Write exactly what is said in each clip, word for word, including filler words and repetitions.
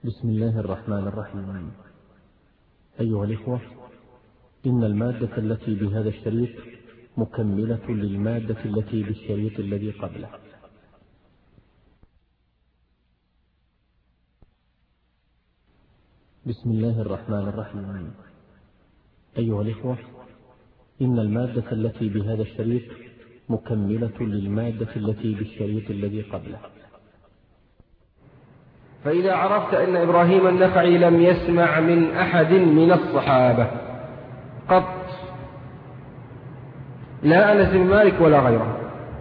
بسم الله الرحمن الرحيم. أيها الإخوة، إن المادة التي بهذا الشريط مكملة للمادة التي بالشريط الذي قبله. بسم الله الرحمن الرحيم. أيها الإخوة، إن المادة التي بهذا الشريط مكملة للمادة التي بالشريط الذي قبله. فإذا عرفت أن إبراهيم النخعي لم يسمع من أحد من الصحابة قط، لا أنس بن مالك ولا غيره،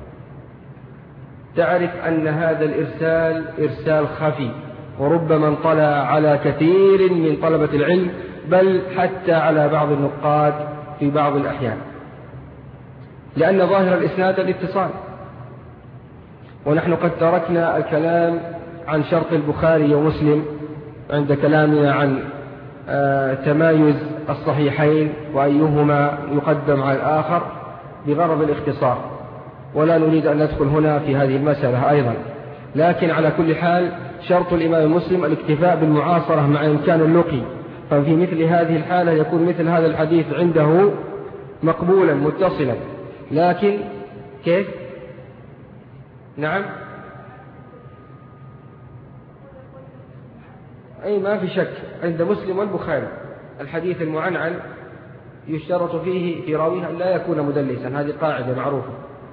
تعرف أن هذا الإرسال إرسال خفي، وربما انطلع على كثير من طلبة العلم، بل حتى على بعض النقاد في بعض الأحيان، لأن ظاهر الإسناد الاتصال. ونحن قد تركنا الكلام عن شرط البخاري ومسلم عند كلامنا عن آه تمايز الصحيحين وأيهما يقدم على الآخر بغرض الاختصار، ولا نريد أن ندخل هنا في هذه المسألة أيضا. لكن على كل حال شرط الإمام المسلم الاكتفاء بالمعاصرة مع إمكان اللقي، ففي مثل هذه الحالة يكون مثل هذا الحديث عنده مقبولا متصلا. لكن كيف؟ نعم، أي ما في شك عند مسلم والبخاري الحديث المعنعن يشترط فيه في راويه أن لا يكون مدلسا، هذه قاعدة معروفة.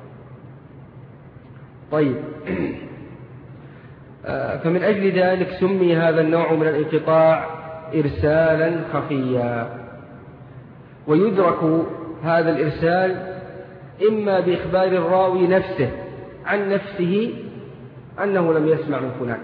طيب، فمن أجل ذلك سمي هذا النوع من الانقطاع إرسالا خفيا. ويدرك هذا الإرسال إما بإخبار الراوي نفسه عن نفسه أنه لم يسمع من فلان،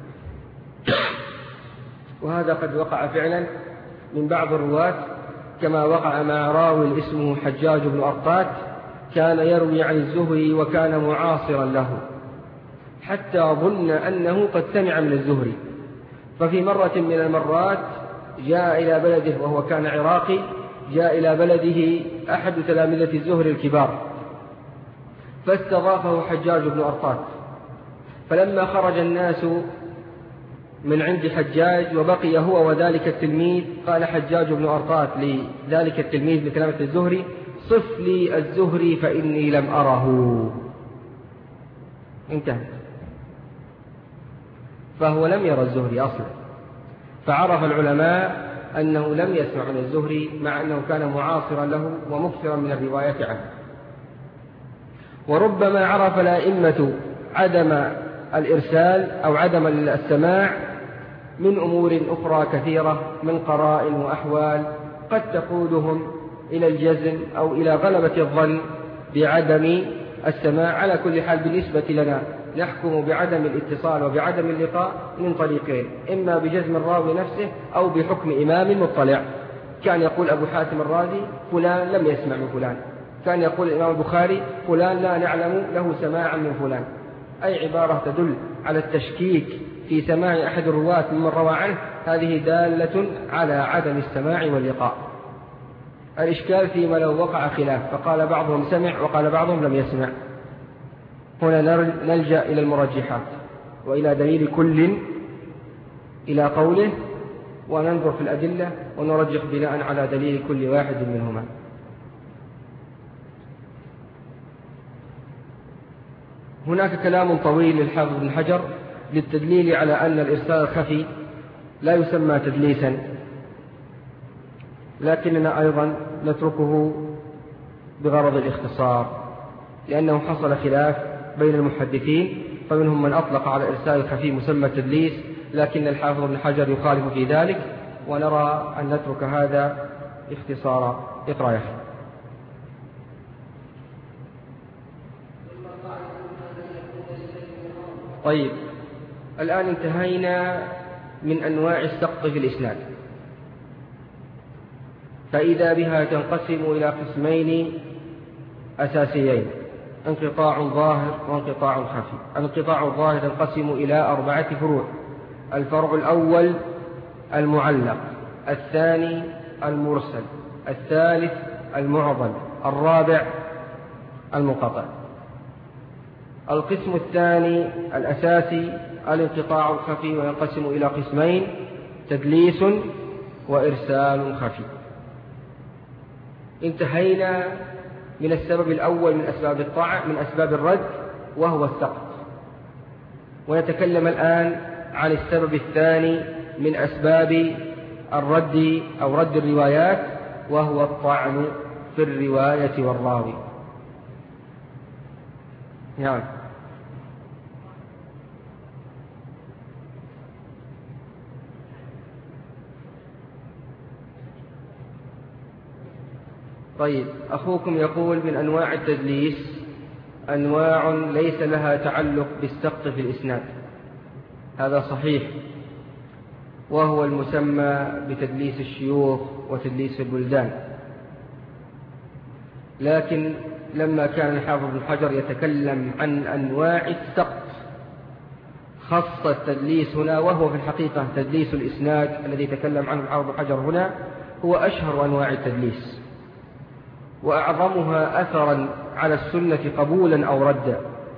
وهذا قد وقع فعلا من بعض الرواة، كما وقع مع راوي اسمه حجاج بن أرطات، كان يروي عن الزهري وكان معاصرا له، حتى ظن أنه قد سمع من الزهري. ففي مرة من المرات جاء إلى بلده، وهو كان عراقي، جاء إلى بلده أحد تلامذة الزهري الكبار، فاستضافه حجاج بن أرطات. فلما خرج الناس من عند حجاج وبقي هو وذلك التلميذ، قال حجاج بن أرطات لذلك التلميذ بكلمة الزهري: صف لي الزهري فإني لم أره. انتهى. فهو لم يرى الزهري أصلا، فعرف العلماء أنه لم يسمع من الزهري، مع أنه كان معاصرا له ومكثرا من الرواية عنه. وربما عرف الأئمة عدم الإرسال أو عدم السماع من أمور أخرى كثيرة، من قرائن وأحوال قد تقودهم إلى الجزم أو إلى غلبة الظن بعدم السماع. على كل حال بالنسبة لنا نحكم بعدم الاتصال وبعدم اللقاء من طريقين: إما بجزم الراوي نفسه أو بحكم إمام مطلع. كان يقول أبو حاتم الرازي: فلان لم يسمع من فلان. كان يقول الإمام البخاري: فلان لا نعلم له سماعا من فلان. أي عبارة تدل على التشكيك في سماع أحد الرواة ممن روى عنه، هذه دالة على عدم السماع واللقاء. الإشكال فيما لو وقع خلاف، فقال بعضهم سمع وقال بعضهم لم يسمع. هنا نلجأ إلى المرجحات وإلى دليل كل إلى قوله، وننظر في الأدلة ونرجح بناء على دليل كل واحد منهما. هناك كلام طويل للحافظ بن حجر للتدليل على أن الإرسال الخفي لا يسمى تدليسا، لكننا أيضا نتركه بغرض الاختصار، لأنه حصل خلاف بين المحدثين، فمنهم من أطلق على الإرسال الخفي مسمى تدليس، لكن الحافظ بن حجر يخالف في ذلك، ونرى أن نترك هذا اختصارا. اقرأ يا أخي. طيب، الآن انتهينا من أنواع السقط في الإسناد، فإذا بها تنقسم إلى قسمين أساسيين: انقطاع ظاهر وانقطاع خفي. الانقطاع الظاهر ينقسم إلى أربعة فروع: الفرع الأول المعلق، الثاني المرسل، الثالث المعضل، الرابع المنقطع. القسم الثاني الأساسي الانقطاع الخفي، وينقسم إلى قسمين: تدليس وإرسال خفي. انتهينا من السبب الأول من أسباب الطعن من أسباب الرد وهو السقط، ونتكلم الآن عن السبب الثاني من أسباب الرد أو رد الروايات، وهو الطعن في الرواية والراوي. يعني طيب، أخوكم يقول: من أنواع التدليس أنواع ليس لها تعلق بالسقط في الإسناد. هذا صحيح، وهو المسمى بتدليس الشيوخ وتدليس البلدان. لكن لما كان الحافظ ابن حجر يتكلم عن أنواع السقط خص التدليس هنا، وهو في الحقيقة تدليس الإسناد الذي تكلم عنه الحافظ ابن حجر هنا هو أشهر أنواع التدليس، وأعظمها أثرا على السنة قبولا أو ردا،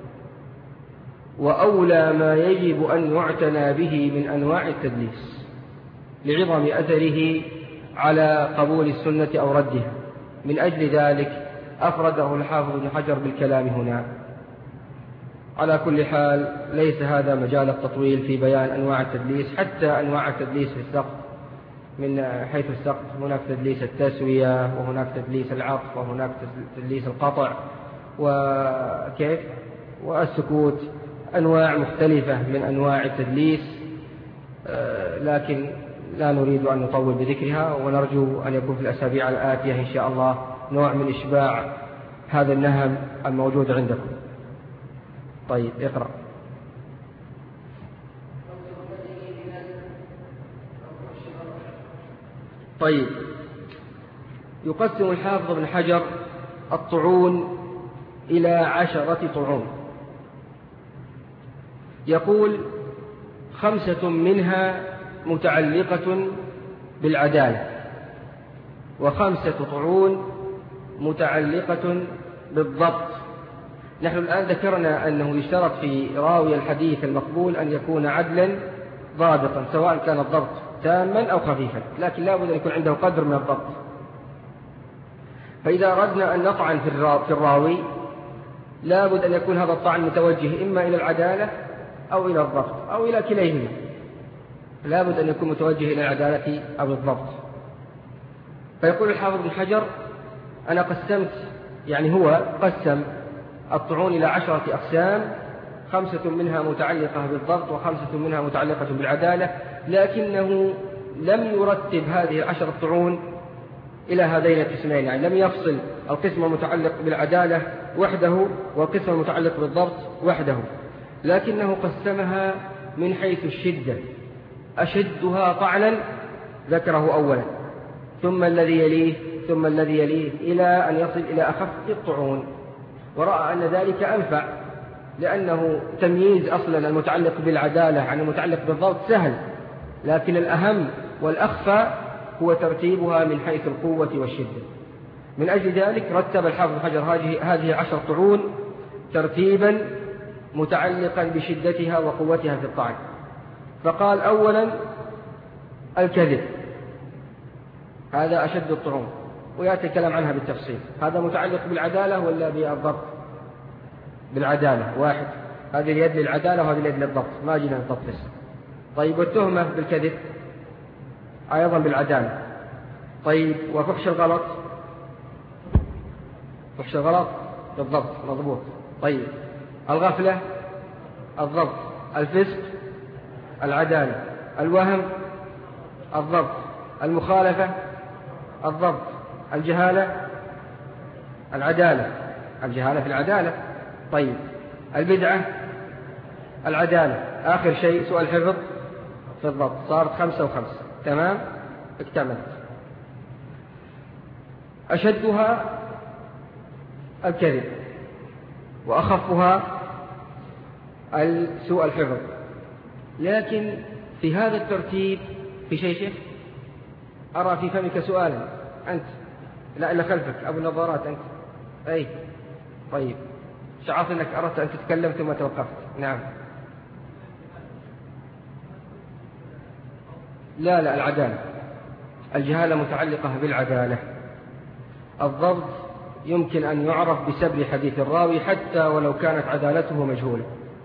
وأولى ما يجب أن يعتنى به من أنواع التدليس لعظم أثره على قبول السنة أو ردها. من أجل ذلك أفرده الحافظ ابن حجر بالكلام هنا. على كل حال ليس هذا مجال التطويل في بيان أنواع التدليس، حتى أنواع التدليس في السقط من حيث السقط: هناك تدليس التسوية، وهناك تدليس العطف، وهناك تدليس القطع، وكيف والسكوت، أنواع مختلفة من أنواع التدليس، لكن لا نريد أن نطول بذكرها، ونرجو أن يكون في الأسابيع الآتية إن شاء الله نوع من إشباع هذا النهم الموجود عندكم. طيب، اقرأ. طيب، يقسم الحافظ ابن حجر الطعون إلى عشرة طعون. يقول: خمسة منها متعلقة بالعدالة، وخمسة طعون متعلقة بالضبط. نحن الآن ذكرنا أنه يشترط في راوي الحديث المقبول أن يكون عدلا ضابطا، سواء كان الضبط تاما أو خفيفا، لكن لا بد أن يكون عنده قدر من الضبط. فإذا أردنا أن نطعن في الراوي لا بد أن يكون هذا الطعن متوجه إما إلى العدالة أو إلى الضبط أو إلى كليهما، لا بد أن يكون متوجه إلى العدالة أو الضبط. فيقول الحافظ ابن حجر: أنا قسمت، يعني هو قسم الطعون إلى عشرة أقسام، خمسة منها متعلقة بالضبط وخمسة منها متعلقة بالعدالة، لكنه لم يرتب هذه العشرة طعون إلى هذين القسمين، يعني لم يفصل القسم المتعلق بالعدالة وحده والقسم المتعلق بالضبط وحده، لكنه قسمها من حيث الشدة. أشدها طعنا ذكره أولا، ثم الذي يليه، ثم الذي يليه، إلى أن يصل إلى أخف الطعون. ورأى أن ذلك أنفع، لأنه تمييز أصلا المتعلق بالعدالة عن المتعلق بالضبط سهل، لكن الأهم والأخفى هو ترتيبها من حيث القوة والشدة. من أجل ذلك رتب الحافظ ابن حجر هذه هذه عشر طعون ترتيبا متعلقا بشدتها وقوتها في الطعن. فقال: أولا الكذب، هذا أشد الطعون، ويأتي الكلام عنها بالتفصيل. هذا متعلق بالعدالة ولا بالضبط؟ بالعدالة، واحد، هذه اليد للعدالة وهذه اليد للضبط، ما جينا الضبط لسه. طيب، والتهمة بالكذب أيضا بالعدالة. طيب، وفحش الغلط، فحش الغلط بالضبط مضبوط. طيب، الغفلة الضبط، الفسق العدالة، الوهم الضبط، المخالفة الضبط، الجهالة العدالة، الجهالة في العدالة. طيب، البدعة العدالة، آخر شيء سوء الحفظ في الضبط. صارت خمسة وخمسة، تمام، اكتملت. أشدها الكذب، وأخفها سوء الحفظ. لكن في هذا الترتيب في شيء شيخ أرى في فمك سؤالا أنت، لا إلا خلفك، أبو النظارات أنت، أي طيب شعرت أنك أردت أن تتكلم ثم توقفت. نعم. لا لا العدالة، الجهالة متعلقة بالعدالة. الضبط يمكن أن يعرف بسبب حديث الراوي حتى ولو كانت عدالته مجهولة.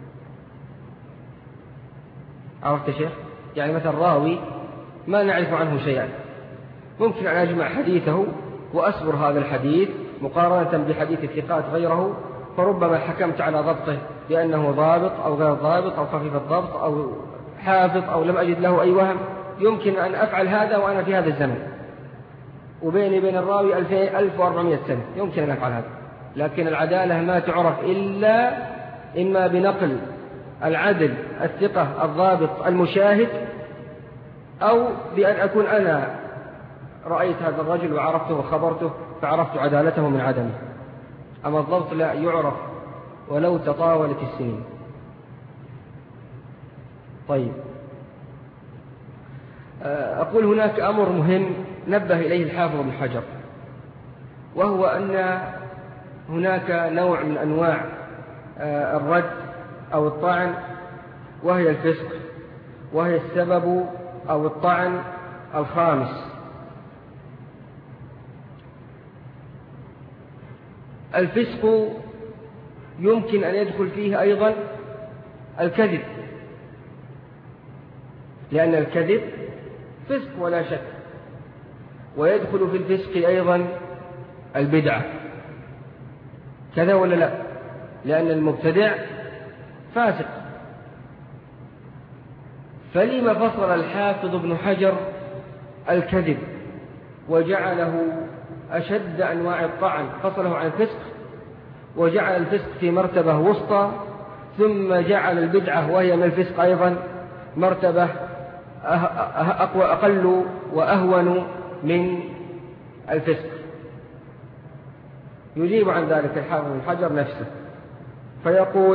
عرفت يا شيخ؟ يعني مثلا راوي ما نعرف عنه شيئا، ممكن أن أجمع حديثه وأصبر هذا الحديث مقارنة بحديث الثقات غيره، فربما حكمت على ضبطه بأنه ضابط أو غير ضابط أو خفيف الضبط أو حافظ أو لم أجد له أي وهم. يمكن أن أفعل هذا وأنا في هذا الزمن، وبيني بين الراوي ألف وأربعمائة سنة، يمكن أن أفعل هذا. لكن العدالة ما تعرف إلا إما بنقل العدل الثقة الضابط المشاهد، أو بأن أكون أنا رأيت هذا الرجل وعرفته وخبرته فعرفت عدالته من عدمه. أما الضبط لا يعرف ولو تطاولت السنين. طيب، أقول هناك أمر مهم نبه إليه الحافظ ابن حجر، وهو أن هناك نوع من أنواع الرد أو الطعن، وهي الفسق، وهي السبب أو الطعن الخامس. الفسق يمكن أن يدخل فيه أيضا الكذب، لأن الكذب فسق ولا شك، ويدخل في الفسق أيضا البدعة، كذا ولا لا؟ لأن المبتدع فاسق. فلما فصل الحافظ ابن حجر الكذب وجعله أشد أنواع الطعن، فصله عن الفسق وجعل الفسق في مرتبة وسطى، ثم جعل البدعة وهي من الفسق أيضا مرتبة أقوى أقل وأهون من الفسق. يجيب عن ذلك الحافظ ابن حجر نفسه فيقول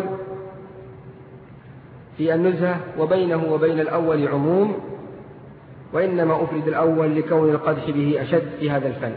في النزهة: وبينه وبين الأول عموم، وإنما أفرد الأول لكون القدح به أشد في هذا الفن.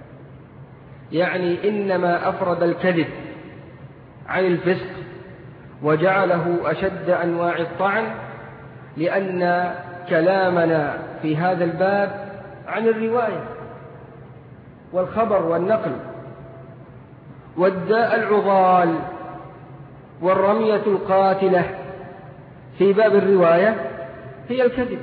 يعني إنما أفرد الكذب عن الفسق وجعله أشد أنواع الطعن، لأن كلامنا في هذا الباب عن الرواية والخبر والنقل، والداء العضال والرمية القاتلة في باب الرواية هي الكذب.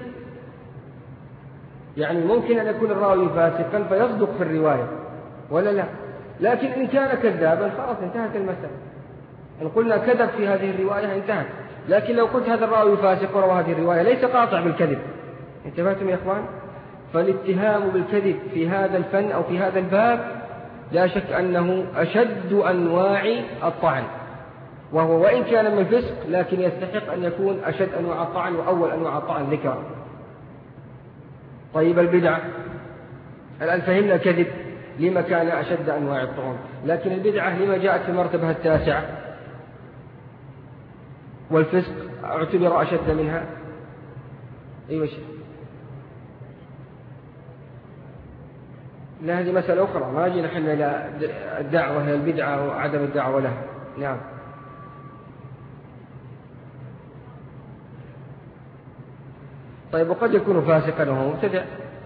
يعني ممكن أن يكون الراوي فاسقا فيصدق في الرواية ولا لا، لكن إن كان كذابا خلاص انتهت المسألة. إن قلنا كذب في هذه الرواية انتهت. لكن لو قلت هذا الراوي فاسق وروى هذه الرواية ليس قاطع بالكذب. انتبهتم يا إخوان؟ فالاتهام بالكذب في هذا الفن أو في هذا الباب لا شك أنه أشد أنواع الطعن، وهو وإن كان من الفسق لكن يستحق أن يكون أشد أنواع الطعن وأول أنواع الطعن ذكرا. طيب، البدعة الآن فهمنا الكذب لما كان أشد أنواع الطعن، لكن البدعة لما جاءت في المرتبة التاسعة، والفسق اعتبر أشد منها. أيوة شيء. لا، هذه مسألة أخرى، ما جينا نحن إلى الدعوة إلى البدعة وعدم الدعوة لها. نعم. طيب، وقد يكون فاسقا وهو مبتدع.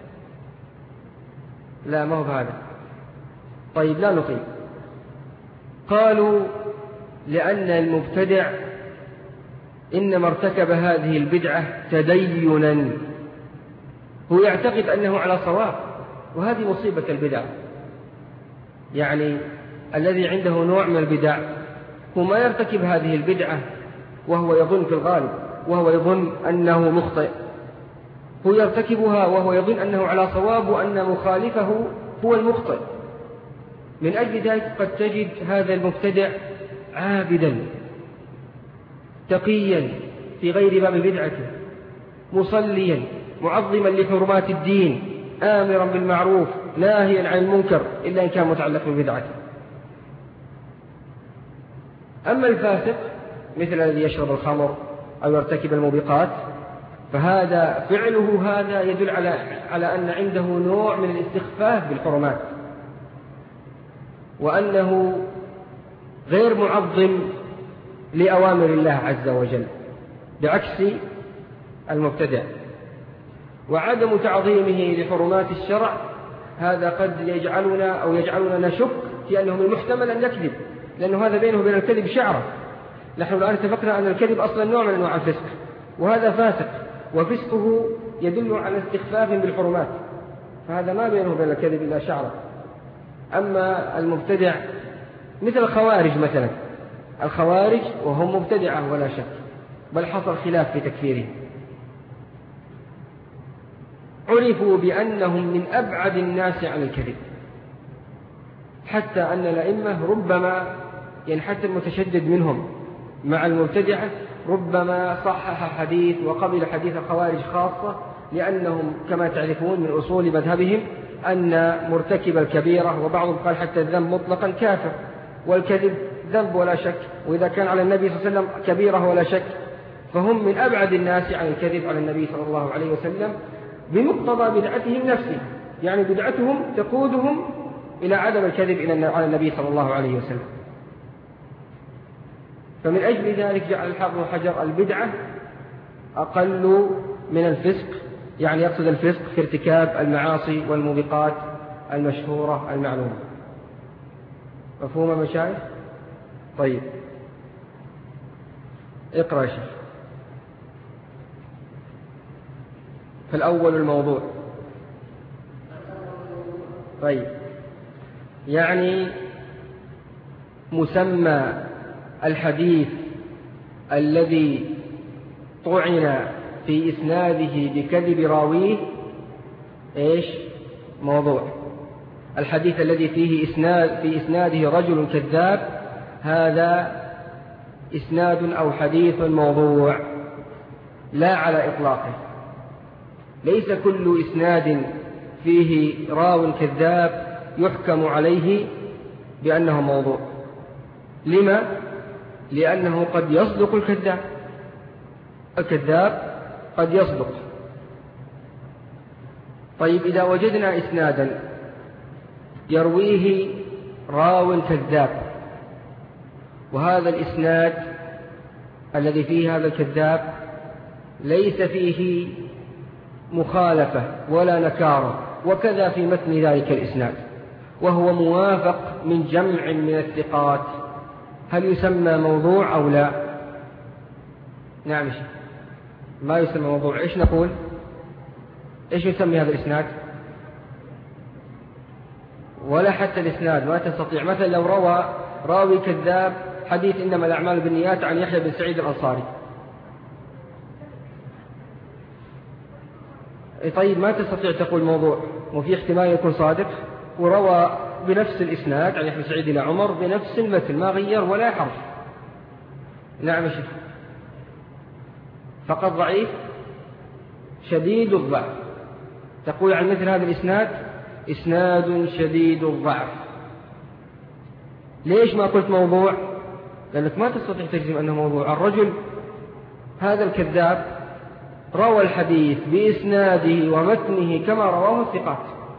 لا، ما هو هذا. طيب، لا نطيب. قالوا لأن المبتدع إنما ارتكب هذه البدعة تدينا، هو يعتقد أنه على صواب، وهذه مصيبة البدع. يعني الذي عنده نوع من البدع هو ما يرتكب هذه البدعة وهو يظن في الغالب وهو يظن أنه مخطئ، هو يرتكبها وهو يظن أنه على صواب وأن مخالفه هو المخطئ. من أجل ذلك قد تجد هذا المبتدع عابدا تقيا في غير باب بدعته، مصليا معظما لحرمات الدين، آمرا بالمعروف ناهيا عن المنكر إلا إن كان متعلق ببدعته. أما الفاسق مثل الذي يشرب الخمر أو يرتكب الموبقات، فهذا فعله هذا يدل على على أن عنده نوع من الاستخفاف بالحرمات، وأنه غير معظم لأوامر الله عز وجل بعكس المبتدع. وعدم تعظيمه لحرمات الشرع هذا قد يجعلنا أو يجعلنا نشك في أنه من المحتمل أن يكذب، لأنه هذا بينه وبين الكذب شعرة. نحن الآن اتفقنا أن الكذب أصلا نوع من أنواع الفسق، وهذا فاسق، وفسقه يدل على استخفاف بالحرمات، فهذا ما بينه وبين الكذب إلا شعرة. أما المبتدع مثل الخوارج مثلا، الخوارج وهم مبتدعة ولا شك، بل حصل خلاف في تكفيرهم. عرفوا بأنهم من أبعد الناس عن الكذب، حتى أن الأئمة ربما ينحت المتشدد منهم مع المبتدعة ربما صحح حديث وقبل حديث الخوارج خاصة، لأنهم كما تعرفون من أصول مذهبهم أن مرتكب الكبيرة، وبعضهم قال حتى الذنب مطلقا كافر، والكذب ذنب ولا شك، وإذا كان على النبي صلى الله عليه وسلم كبيرة ولا شك، فهم من أبعد الناس عن الكذب على النبي صلى الله عليه وسلم بمقتضى بدعتهم نفسه، يعني بدعتهم تقودهم إلى عدم الكذب على النبي صلى الله عليه وسلم. فمن أجل ذلك جعل الحافظ ابن حجر البدعة أقل من الفسق، يعني يقصد الفسق في ارتكاب المعاصي والموبقات المشهورة المعلومة. مفهوم مشايخ؟ طيب اقرأ شيخ. فالأول الموضوع. طيب يعني مسمى الحديث الذي طعن في إسناده بكذب راويه إيش؟ موضوع. الحديث الذي فيه إسناد في إسناده رجل كذاب هذا إسناد أو حديث موضوع لا على إطلاقه. ليس كل إسناد فيه راو كذاب يحكم عليه بأنه موضوع. لما؟ لأنه قد يصدق الكذاب، الكذاب قد يصدق. طيب إذا وجدنا إسنادا يرويه راو كذاب، وهذا الإسناد الذي فيه هذا الكذاب ليس فيه مخالفة ولا نكارة، وكذا في متن ذلك الإسناد، وهو موافق من جمع من الثقات، هل يسمى موضوع أو لا؟ نعم شيء. ما يسمى موضوع. إيش نقول؟ إيش يسمي هذا الإسناد؟ ولا حتى الإسناد ما تستطيع. مثلا لو روى راوي كذاب حديث إنما الأعمال بالنيات عن يحيى بن سعيد الأنصاري، طيب ما تستطيع تقول موضوع، وفي احتمال يكون صادق، وروى بنفس الإسناد عن يحيى بن سعيد إلى عمر بنفس المثل ما غير ولا حرف. نعم شيخ. فقط ضعيف شديد الضعف. تقول عن مثل هذا الإسناد إسناد شديد الضعف. ليش ما قلت موضوع؟ لأنك ما تستطيع تجزم أنه موضوع. الرجل هذا الكذاب روى الحديث بإسناده ومتنه كما رواه الثقات،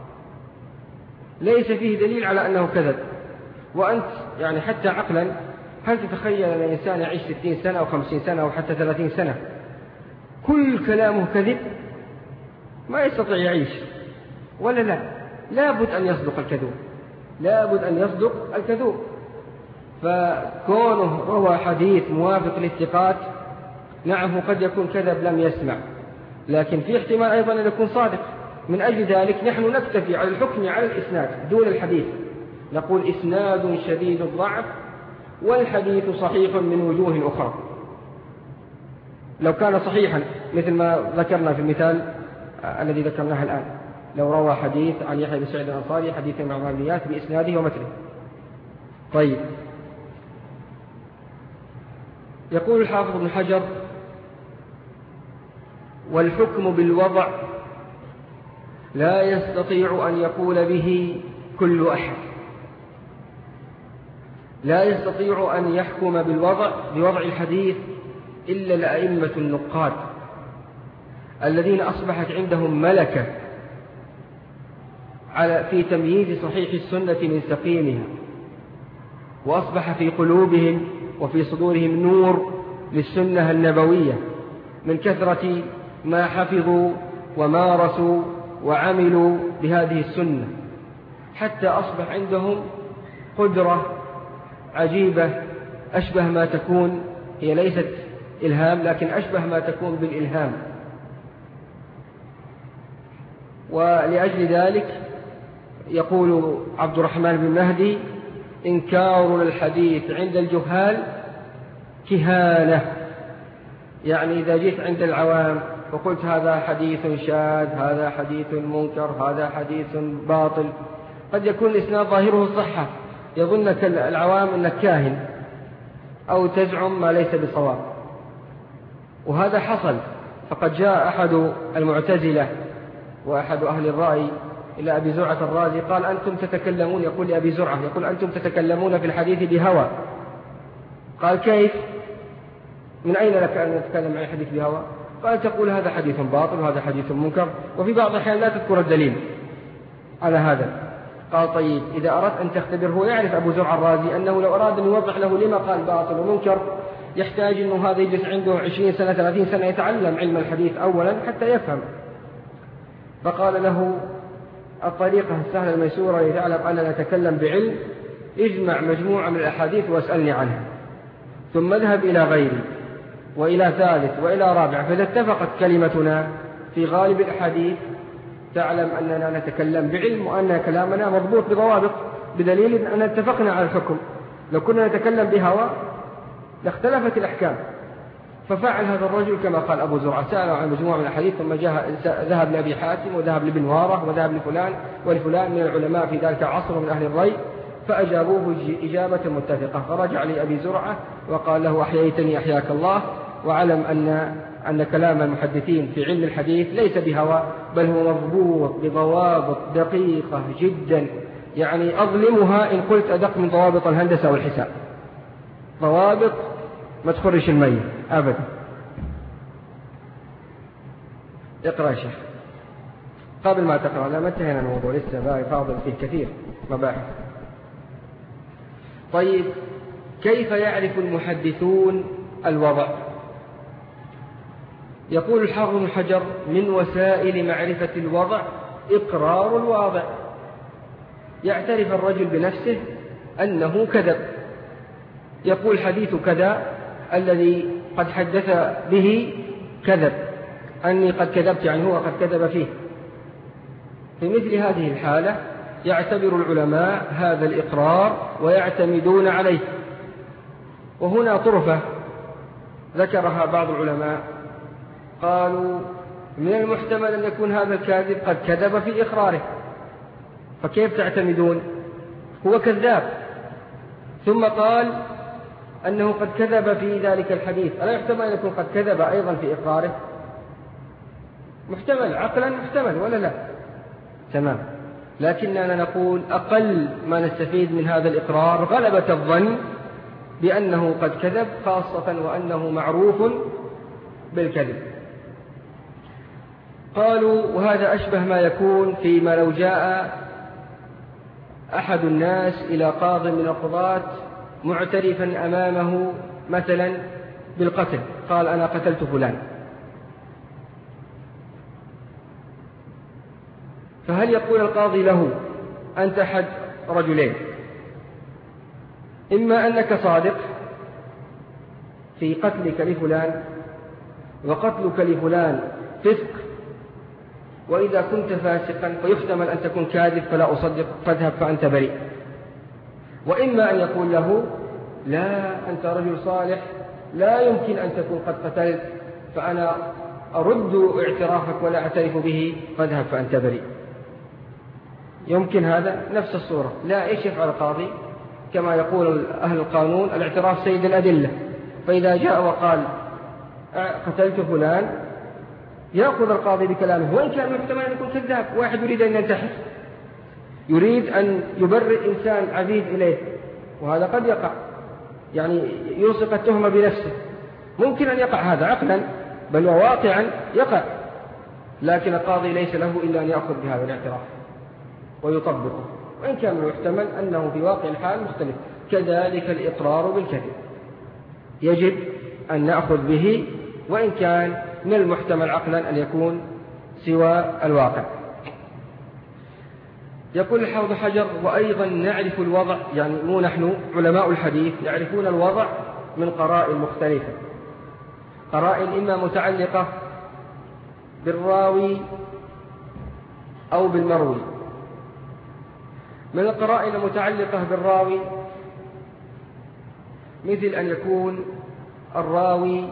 ليس فيه دليل على أنه كذب. وأنت يعني حتى عقلا هل تتخيل أن الإنسان يعيش ستين سنة أو خمسين سنة أو حتى ثلاثين سنة كل كلامه كذب؟ ما يستطيع يعيش، ولا لا؟ لابد أن يصدق الكذوب، لابد أن يصدق الكذوب. فكونه روى حديث موافق للثقات نعم قد يكون كذب لم يسمع، لكن في احتمال أيضا أن يكون صادق. من أجل ذلك نحن نكتفي على الحكم على الإسناد دون الحديث، نقول إسناد شديد الضعف والحديث صحيح من وجوه أخرى. لو كان صحيحا مثل ما ذكرنا في المثال الذي ذكرناه الآن، لو روى حديث عن يحيى بن سعيد الأنصاري حديث مع النيات بإسناده ومتنه. طيب يقول الحافظ ابن حجر: والحكم بالوضع لا يستطيع أن يقول به كل أحد، لا يستطيع أن يحكم بالوضع بوضع الحديث إلا الأئمة النقاد الذين أصبحت عندهم ملكة على في تمييز صحيح السنة من سقيمها، وأصبح في قلوبهم وفي صدورهم نور للسنة النبوية من كثرة ما حفظوا ومارسوا وعملوا بهذه السنة، حتى أصبح عندهم قدرة عجيبة أشبه ما تكون، هي ليست إلهام لكن أشبه ما تكون بالإلهام. ولأجل ذلك يقول عبد الرحمن بن مهدي: إنكار الحديث عند الجهال كهانة. يعني إذا جئت عند العوام وقلت هذا حديث شاذ، هذا حديث منكر، هذا حديث باطل، قد يكون الإسناد ظاهره الصحة، يظنك العوام أنك كاهن أو تزعم ما ليس بصواب. وهذا حصل، فقد جاء أحد المعتزلة وأحد أهل الرأي إلى أبي زرعة الرازي قال: أنتم تتكلمون، يقول لأبي زرعة، يقول: أنتم تتكلمون في الحديث بهوى. قال: كيف؟ من أين لك أن نتكلم عن الحديث بهوى؟ قال: تقول هذا حديث باطل وهذا حديث منكر، وفي بعض الأحيان لا تذكر الدليل على هذا. قال: طيب، إذا أردت أن تختبره، يعرف أبو زرعة الرازي أنه لو أراد أن يوضح له لما قال باطل ومنكر يحتاج أنه هذا يجلس عنده عشرين سنة ثلاثين سنة يتعلم علم الحديث أولا حتى يفهم. فقال له: الطريقة السهلة الميسورة لتعلم أننا نتكلم بعلم، اجمع مجموعة من الأحاديث واسألني عنها، ثم اذهب إلى غيري وإلى ثالث وإلى رابع، فإذا اتفقت كلمتنا في غالب الأحاديث تعلم أننا نتكلم بعلم وأن كلامنا مضبوط بضوابط، بدليل أننا اتفقنا على الحكم. لو كنا نتكلم بهوى لاختلفت الأحكام. ففعل هذا الرجل كما قال أبو زرعة، سأل عن مجموعة من الحديث، ثم ذهب لأبي حاتم وذهب لابن واره وذهب لفلان ولفلان من العلماء في ذلك العصر من أهل الري، فأجابوه إجابة متفقة. فرجع لأبي زرعة وقال له: أحييتني أحياك الله، وعلم أن أن كلام المحدثين في علم الحديث ليس بهوى، بل هو مضبوط بضوابط دقيقة جدا، يعني أظلمها إن قلت أدق من ضوابط الهندسة والحساب، ضوابط ما تخرج المية أبدا. اقرأ يا شيخ قبل ما تقرأ، لا ما انتهينا الموضوع لسه باقي فاضل فيه كثير مباحث. طيب، كيف يعرف المحدثون الوضع؟ يقول الحافظ بن حجر: من وسائل معرفة الوضع إقرار الواضع. يعترف الرجل بنفسه أنه كذب، يقول حديث كذا الذي قد حدث به كذب، أني قد كذبت، يعني هو قد كذب فيه. في مثل هذه الحالة يعتبر العلماء هذا الإقرار ويعتمدون عليه. وهنا طرفة ذكرها بعض العلماء، قالوا: من المحتمل أن يكون هذا الكاذب قد كذب في إقراره، فكيف تعتمدون؟ هو كذاب، ثم قال أنه قد كذب في ذلك الحديث، ألا يحتمل أن يكون قد كذب أيضا في إقراره؟ محتمل، عقلا محتمل ولا لا؟ تمام. لكننا نقول أقل ما نستفيد من هذا الإقرار غلبة الظن بأنه قد كذب، خاصة وأنه معروف بالكذب. قالوا: وهذا أشبه ما يكون فيما لو جاء أحد الناس إلى قاض من القضاة معترفا أمامه مثلا بالقتل، قال: أنا قتلت فلان، فهل يقول القاضي له: أنت أحد رجلين، إما أنك صادق في قتلك لفلان وقتلك لفلان فسق، وإذا كنت فاسقا فيحتمل أن تكون كاذب فلا أصدق، فاذهب فأنت بريء، وإما أن يقول له: لا، أنت رجل صالح، لا يمكن أن تكون قد قتلت، فأنا أرد اعترافك ولا أعترف به، فاذهب فأنت بريء. يمكن هذا نفس الصورة. لا، إيش يفعل القاضي؟ كما يقول أهل القانون: الاعتراف سيد الأدلة. فإذا جاء وقال قتلت فلان، يأخذ القاضي بكلامه، وإن كان محتمل أن يكون كذاب. واحد يريد أن ينتحر، يريد أن يبرئ إنسان عزيز إليه، وهذا قد يقع، يعني يلصق التهمة بنفسه، ممكن أن يقع هذا عقلا، بل وواقعا يقع، لكن القاضي ليس له إلا أن يأخذ بهذا الاعتراف ويطبقه، وإن كان يحتمل أنه في واقع الحال مختلف. كذلك الإقرار بالكذب يجب أن نأخذ به، وإن كان من المحتمل عقلا أن يكون سوى الواقع. يقول الحافظ حجر: وأيضا نعرف الوضع، يعني مو نحن، علماء الحديث يعرفون الوضع من قرائن مختلفة، قرائن إما متعلقة بالراوي أو بالمروي. من القرائن المتعلقة بالراوي مثل أن يكون الراوي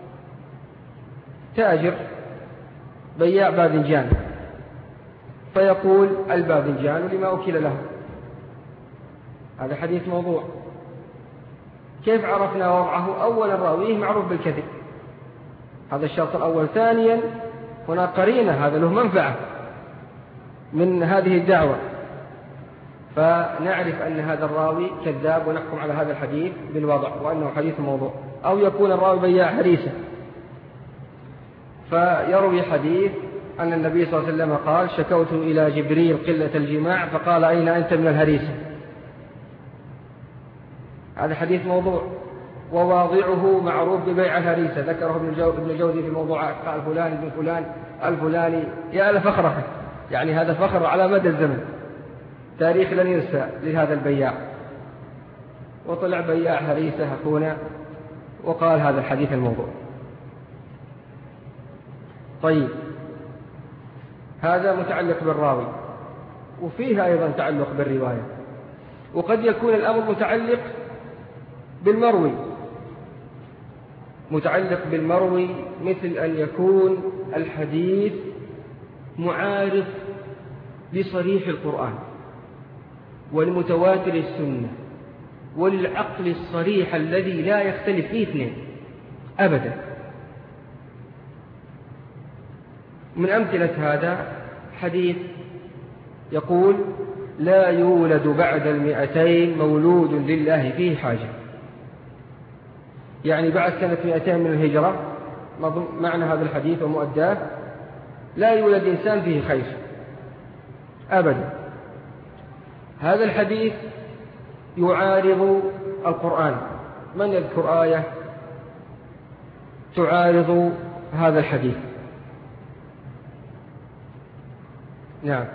تاجر بياع باذنجان، فيقول الباذنجان لما أكل له، هذا حديث موضوع. كيف عرفنا وضعه؟ أولا راويه معروف بالكذب، هذا الشرط الأول. ثانيا هنا قرينة، هذا له منفعة من هذه الدعوة، فنعرف أن هذا الراوي كذاب ونحكم على هذا الحديث بالوضع وأنه حديث موضوع. أو يكون الراوي بياع هريسة، فيروي حديث أن النبي صلى الله عليه وسلم قال: شكوت إلى جبريل قلة الجماع فقال أين أنت من الهريسة، هذا حديث موضوع، وواضعه معروف ببيع الهريسة، ذكره ابن الجوزي في الموضوعات، قال فلان ابن فلان الفلاني، يا لفخره، يعني هذا فخر على مدى الزمن، تاريخ لن ينسى لهذا البياع. وطلع بياع هريسة أخونا وقال هذا الحديث الموضوع. طيب، هذا متعلق بالراوي، وفيها أيضا تعلق بالرواية. وقد يكون الأمر متعلق بالمروي، متعلق بالمروي مثل أن يكون الحديث معارض لصريح القرآن والمتواتر السنة والعقل الصريح الذي لا يختلف فيه اثنين أبدا. من أمثلة هذا حديث يقول: لا يولد بعد المئتين مولود لله فيه حاجة، يعني بعد سنة مئتين من الهجرة، معنى هذا الحديث ومؤداه لا يولد إنسان فيه خير أبدا. هذا الحديث يعارض القرآن. من يذكر آية تعارض هذا الحديث؟ نعم،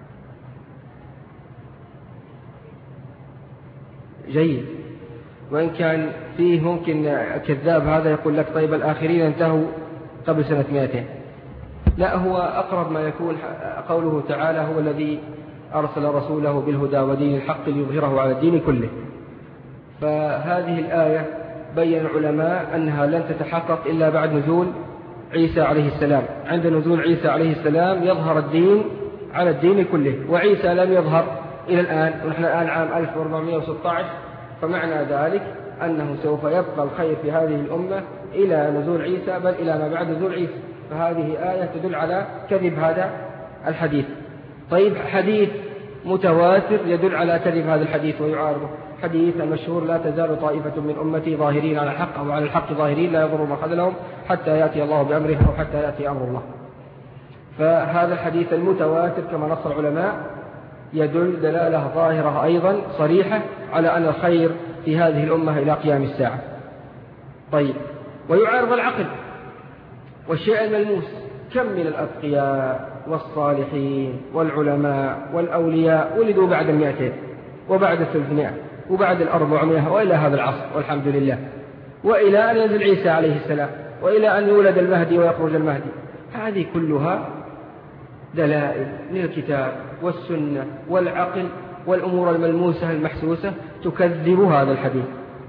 جيد. وإن كان فيه ممكن كذاب هذا يقول لك طيب الآخرين انتهوا قبل سنة مئتين. لا، هو أقرب ما يكون قوله تعالى: هو الذي أرسل رسوله بالهدى ودين الحق ليظهره على الدين كله. فهذه الآية بين العلماء أنها لن تتحقق إلا بعد نزول عيسى عليه السلام. عند نزول عيسى عليه السلام يظهر الدين على الدين كله، وعيسى لم يظهر إلى الآن، ونحن الآن عام ألف وأربعمائة وستة عشر، فمعنى ذلك أنه سوف يبقى الخير في هذه الأمة إلى نزول عيسى، بل إلى ما بعد نزول عيسى. فهذه آية تدل على كذب هذا الحديث. طيب، حديث متواتر يدل على كذب هذا الحديث ويعارضه، حديث المشهور: لا تزال طائفة من أمتي ظاهرين على الحق أو على الحق ظاهرين لا يضر من خذلهم حتى يأتي الله بأمره أو حتى يأتي أمر الله. فهذا الحديث المتواتر كما نص العلماء يدل دلالة ظاهرة أيضا صريحة على أن الخير في هذه الأمة إلى قيام الساعة. طيب، ويعارض العقل والشيء الملموس. كم من الأتقياء والصالحين والعلماء والأولياء ولدوا بعد المئتين وبعد الثلاثمائة وبعد الأربعمائة وإلى هذا العصر والحمد لله، وإلى أن ينزل عيسى عليه السلام، وإلى أن يولد المهدي ويخرج المهدي. هذه كلها دلائل من الكتاب والسنة والعقل والأمور الملموسة المحسوسة تكذب هذا الحديث.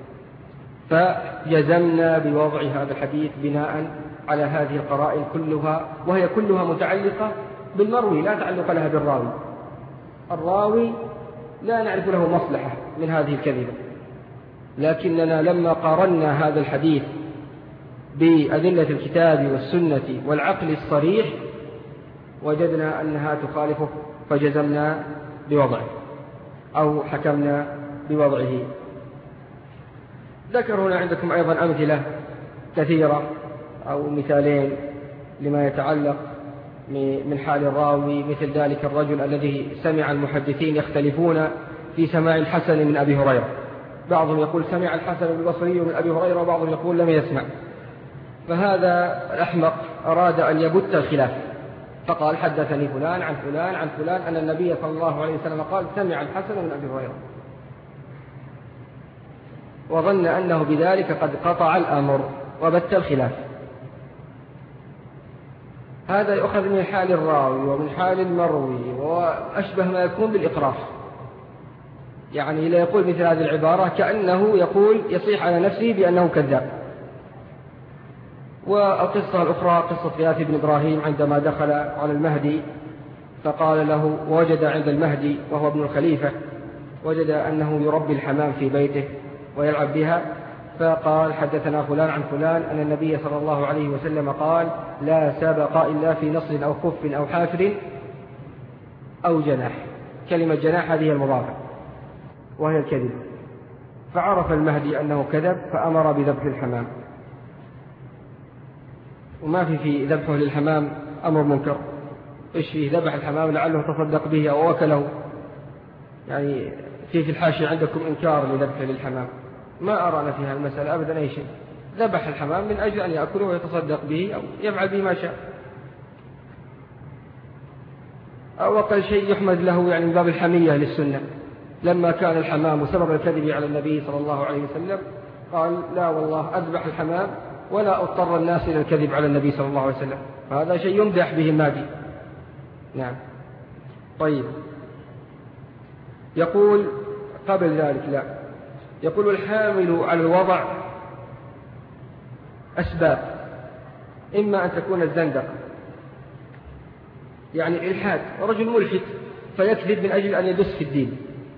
فجزمنا بوضع هذا الحديث بناء على هذه القرائن كلها، وهي كلها متعلقة بالمروي لا تعلق لها بالراوي. الراوي لا نعرف له مصلحة من هذه الكذبة، لكننا لما قارنا هذا الحديث بأدلة الكتاب والسنة والعقل الصريح وجدنا أنها تخالفه، فجزمنا بوضعه أو حكمنا بوضعه. ذكر هنا عندكم أيضا أمثلة كثيرة أو مثالين لما يتعلق من حال الراوي، مثل ذلك الرجل الذي سمع المحدثين يختلفون في سماع الحسن من أبي هريرة، بعضهم يقول سمع الحسن البصري من أبي هريرة وبعضهم يقول لم يسمع. فهذا الأحمق أراد أن يبت الخلاف فقال حدثني فلان عن فلان عن فلان أن النبي صلى الله عليه وسلم قال سمع الحسن من أبي هريرة، وظن أنه بذلك قد قطع الأمر وبت الخلاف. هذا يؤخذ من حال الراوي ومن حال المروي وأشبه ما يكون بالإقرار، يعني لا يقول مثل هذه العبارة كأنه يقول يصيح على نفسه بأنه كذاب. والقصة الأخرى قصة غياث بن إبراهيم عندما دخل على المهدي فقال له، وجد عند المهدي وهو ابن الخليفة وجد أنه يربي الحمام في بيته ويلعب بها، فقال حدثنا فلان عن فلان أن النبي صلى الله عليه وسلم قال لا سبق إلا في نصر أو خف أو حافر أو جناح. كلمة جناح هذه المضافة وهي الكذب. فعرف المهدي أنه كذب فأمر بذبح الحمام. وما في في ذبحه للحمام أمر منكر، إيش فيه؟ ذبح الحمام لعله تصدق به أو أكله، يعني في في الحاشية عندكم إنكار لذبحه للحمام، ما أرانا في هذه المسألة أبدا أي شيء. ذبح الحمام من أجل أن يأكله ويتصدق به أو يفعل به ما شاء، أو أقل شيء يحمد له يعني من باب الحمية للسنة. لما كان الحمام سبب الكذب على النبي صلى الله عليه وسلم قال لا والله أذبح الحمام ولا أضطر الناس إلى الكذب على النبي صلى الله عليه وسلم، فهذا شيء يمدح به المهدي. نعم. طيب، يقول قبل ذلك لا يقول الحامل على الوضع أسباب، إما أن تكون الزندقة يعني الإلحاد، رجل ملحد فيكذب من أجل أن يدس في الدين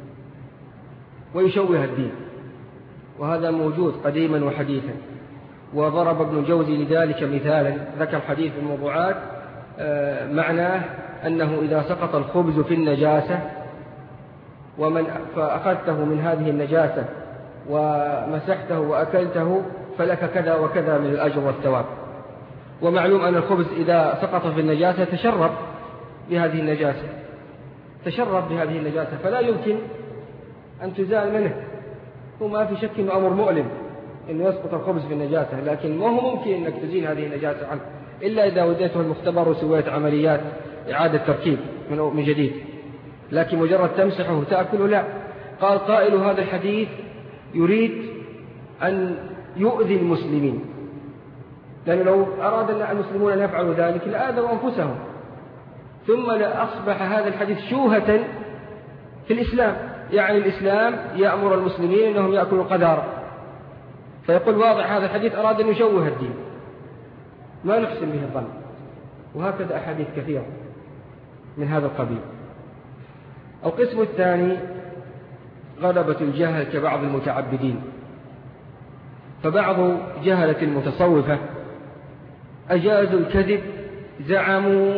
ويشوه الدين، وهذا موجود قديما وحديثا. وضرب ابن الجوزي لذلك مثالا، ذكر حديث الموضوعات معناه أنه إذا سقط الخبز في النجاسة ومن فأخذته من هذه النجاسة ومسحته وأكلته فلك كذا وكذا من الأجر والثواب. ومعلوم أن الخبز إذا سقط في النجاسة تشرب بهذه النجاسة تشرب بهذه النجاسة فلا يمكن أن تزال منه، وما في شك أنه أمر مؤلم أنه يسقط الخبز في النجاسة، لكن ما هو ممكن أنك تزيل هذه النجاسة عنه إلا إذا وديته المختبر وسويت عمليات إعادة تركيب من جديد، لكن مجرد تمسحه وتأكله لا. قال قائل هذا الحديث يريد أن يؤذي المسلمين، لأنه لو أراد المسلمون أن يفعلوا ذلك لآذوا أنفسهم، ثم لأصبح هذا الحديث شوهة في الإسلام، يعني الإسلام يأمر المسلمين أنهم يأكلوا القذارة، فيقول واضح هذا الحديث أراد أن يشوه الدين، ما نحسن به الظن. وهكذا أحاديث كثيرة من هذا القبيل. القسم الثاني غلبة الجهل كبعض المتعبدين، فبعض جهلة المتصوفة أجازوا الكذب، زعموا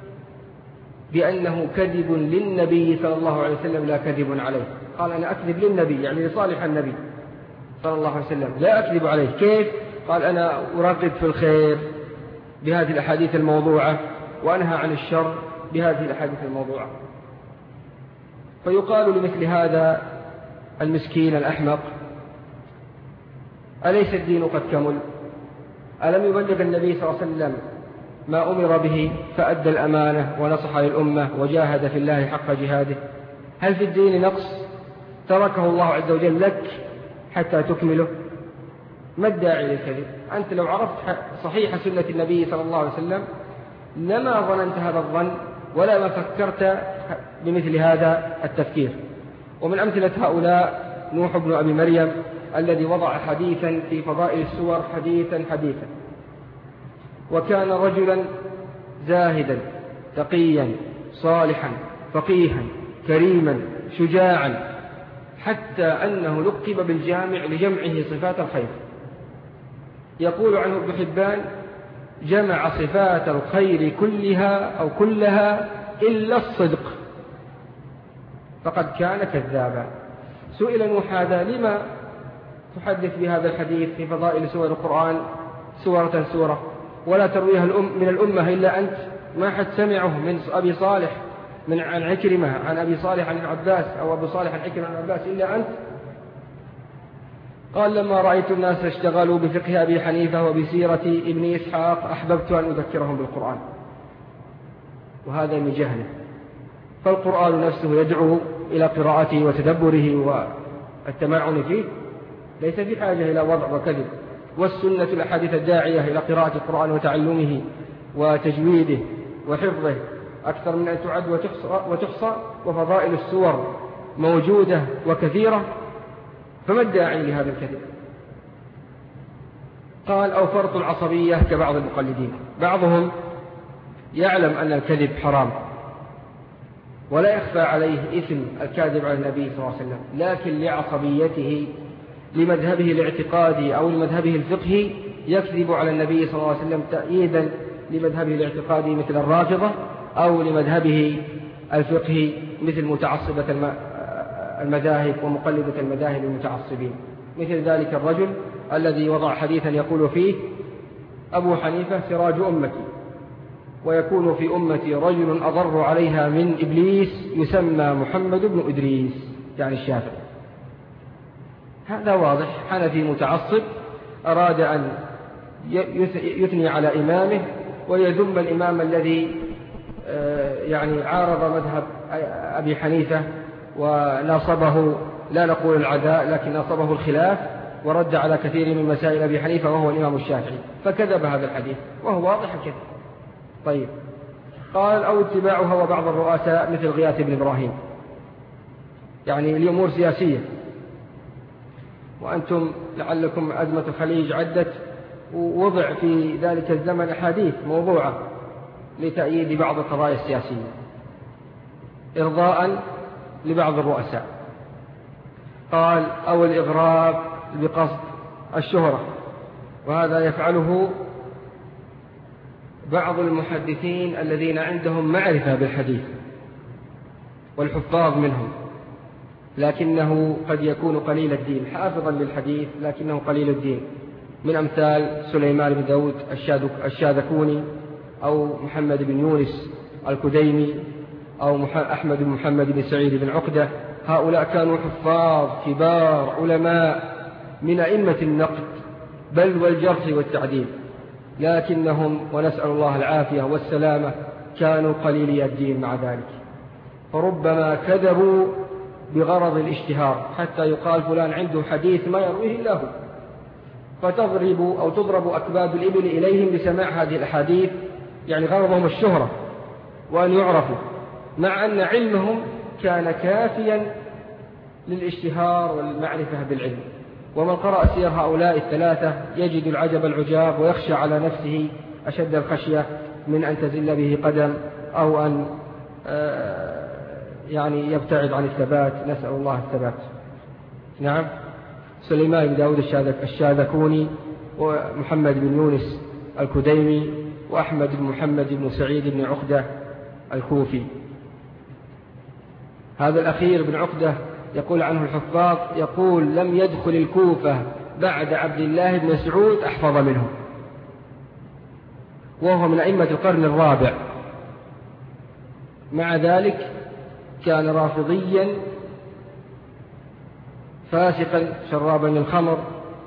بأنه كذب للنبي صلى الله عليه وسلم لا كذب عليه. قال أنا أكذب للنبي يعني لصالح النبي صلى الله عليه وسلم لا أكذب عليه. كيف؟ قال أنا أرغب في الخير بهذه الأحاديث الموضوعة وأنهى عن الشر بهذه الأحاديث الموضوعة. فيقال لمثل هذا المسكين الأحمق أليس الدين قد كمل؟ ألم يبلغ النبي صلى الله عليه وسلم ما أمر به فأدى الأمانة ونصح للأمة وجاهد في الله حق جهاده؟ هل في الدين نقص تركه الله عز وجل لك حتى تكمله؟ ما الداعي للكذب؟ أنت لو عرفت صحيح سنة النبي صلى الله عليه وسلم لما ظننت هذا الظن ولا ما فكرت بمثل هذا التفكير. ومن أمثلة هؤلاء نوح بن أبي مريم الذي وضع حديثا في فضائل السور حديثا حديثا، وكان رجلا زاهدا تقيا صالحا فقيها كريما شجاعا، حتى أنه لقب بالجامع لجمعه صفات الخير. يقول عنه ابن حبان جمع صفات الخير كلها أو كلها إلا الصدق، فقد كان كذابا. سئل نوح هذا لما تحدث بهذا الحديث في فضائل سور القرآن سورة سورة ولا ترويها الأم من الأمة إلا أنت؟ ما حد سمعه من أبي صالح من عن عكرمة عن أبي صالح عن العباس أو أبي صالح عن عكرمة عن العباس إلا أنت؟ قال لما رأيت الناس اشتغلوا بفقه أبي حنيفة وبسيرة ابن إسحاق أحببت أن أذكرهم بالقرآن، وهذا من جهله. فالقرآن نفسه يدعو إلى قراءته وتدبره والتمعن فيه، ليس في حاجة إلى وضع وكذب. والسنة الأحاديث الداعية إلى قراءة القرآن وتعلمه وتجويده وحفظه أكثر من أن تعد وتحصى، وفضائل السور موجودة وكثيرة، فما الداعي لهذا الكذب؟ قال أو فرط العصبية كبعض المقلدين، بعضهم يعلم أن الكذب حرام ولا يخفى عليه إثم الكاذب على النبي صلى الله عليه وسلم، لكن لعصبيته لمذهبه الاعتقادي أو لمذهبه الفقهي يكذب على النبي صلى الله عليه وسلم تأييدا لمذهبه الاعتقادي مثل الرافضة، أو لمذهبه الفقهي مثل متعصبة المذاهب ومقلدة المذاهب المتعصبين. مثل ذلك الرجل الذي وضع حديثا يقول فيه أبو حنيفة سراج أمتي، ويكون في أمتي رجل أضر عليها من إبليس يسمى محمد بن إدريس، يعني الشافعي. هذا واضح، حنفي متعصب أراد أن يثني على إمامه ويذم الإمام الذي يعني عارض مذهب أبي حنيفة وناصبه، لا نقول العداء لكن ناصبه الخلاف، ورد على كثير من مسائل أبي حنيفة وهو الإمام الشافعي، فكذب هذا الحديث وهو واضح كذب. طيب، قال أو اتباع هوى بعض الرؤساء مثل غياث بن إبراهيم، يعني الأمور سياسية، وأنتم لعلكم أزمة الخليج عدت ووضع في ذلك الزمن أحاديث موضوعة لتأييد بعض القضايا السياسية إرضاء لبعض الرؤساء. قال أو الإغراب بقصد الشهرة، وهذا يفعله بعض المحدثين الذين عندهم معرفة بالحديث والحفاظ منهم، لكنه قد يكون قليل الدين، حافظا للحديث لكنه قليل الدين، من أمثال سليمان بن داود الشاذكوني، أو محمد بن يونس الكديمي، أو أحمد بن محمد بن سعيد بن عقدة. هؤلاء كانوا حفاظ كبار علماء من أئمة النقد بل والجرح والتعديل، لكنهم ونسأل الله العافية والسلامة كانوا قليلي الدين مع ذلك، فربما كذبوا بغرض الاشتهار حتى يقال فلان عنده حديث ما يرويه إلا هو، فتضرب أو تضرب أكباد الإبل إليهم بسماع هذه الأحاديث، يعني غرضهم الشهرة وأن يعرفوا، مع أن علمهم كان كافيا للاشتهار والمعرفة بالعلم. ومن قرأ سير هؤلاء الثلاثة يجد العجب العجاب ويخشى على نفسه أشد الخشية من أن تزل به قدم أو أن يعني يبتعد عن الثبات، نسأل الله الثبات. نعم، سليمان بن داود الشاذكوني، ومحمد بن يونس الكديمي، وأحمد بن محمد بن سعيد بن عقدة الكوفي. هذا الأخير بن عقدة يقول عنه الحفاظ، يقول لم يدخل الكوفة بعد عبد الله بن مسعود أحفظ منه، وهو من أئمة القرن الرابع، مع ذلك كان رافضيا فاسقا شرابا للخمر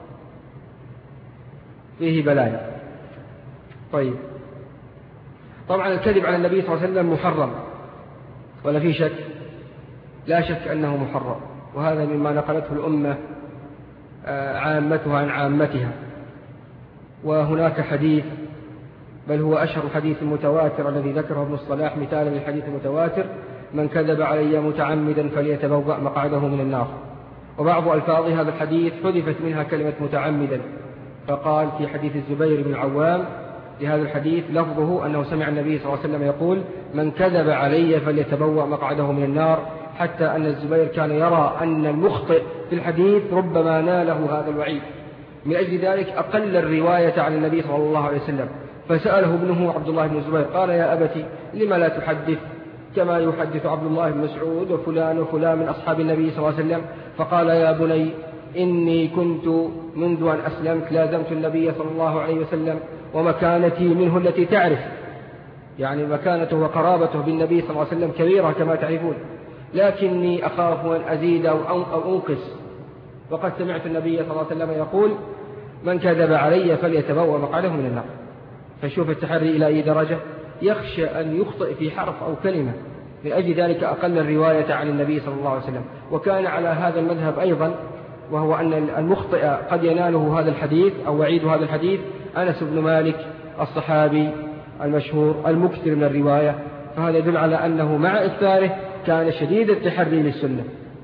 فيه بلايا. طيب، طبعا الكذب على النبي صلى الله عليه وسلم محرم ولا في شك؟ لا شك أنه محرم، وهذا مما نقلته الأمة عامتها عن عامتها. وهناك حديث، بل هو أشهر حديث متواتر الذي ذكره ابن الصلاح مثالا للحديث المتواتر: من كذب علي متعمدا فليتبوأ مقعده من النار. وبعض ألفاظ هذا الحديث حذفت منها كلمة متعمدا، فقال في حديث الزبير بن العوام لهذا الحديث لفظه أنه سمع النبي صلى الله عليه وسلم يقول: من كذب علي فليتبوأ مقعده من النار، حتى أن الزبير كان يرى أن المخطئ في الحديث ربما ناله هذا الوعيد، من أجل ذلك أقل الرواية عن النبي صلى الله عليه وسلم. فسأله ابنه عبد الله بن الزبير قال: يا أبتي لما لا تحدث كما يحدث عبد الله بن مسعود وفلان وفلان من أصحاب النبي صلى الله عليه وسلم؟ فقال: يا بني إني كنت منذ أن أسلمت لازمت النبي صلى الله عليه وسلم، ومكانتي منه التي تعرف، يعني مكانته وقرابته بالنبي صلى الله عليه وسلم كبيرة كما تعرفون، لكني أخاف أن أزيد أو أنقص وقد سمعت النبي صلى الله عليه وسلم يقول: من كذب علي فليتبوأ مقعده من النار. فشوف التحري إلى أي درجة، يخشى أن يخطئ في حرف أو كلمة، من أجل ذلك أقل الرواية عن النبي صلى الله عليه وسلم. وكان على هذا المذهب أيضا، وهو أن المخطئ قد يناله هذا الحديث أو وعيد هذا الحديث، أنس بن مالك الصحابي المشهور المكثر من الرواية، فهذا يدل على أنه مع إكثاره كان شديد التحري للسنة.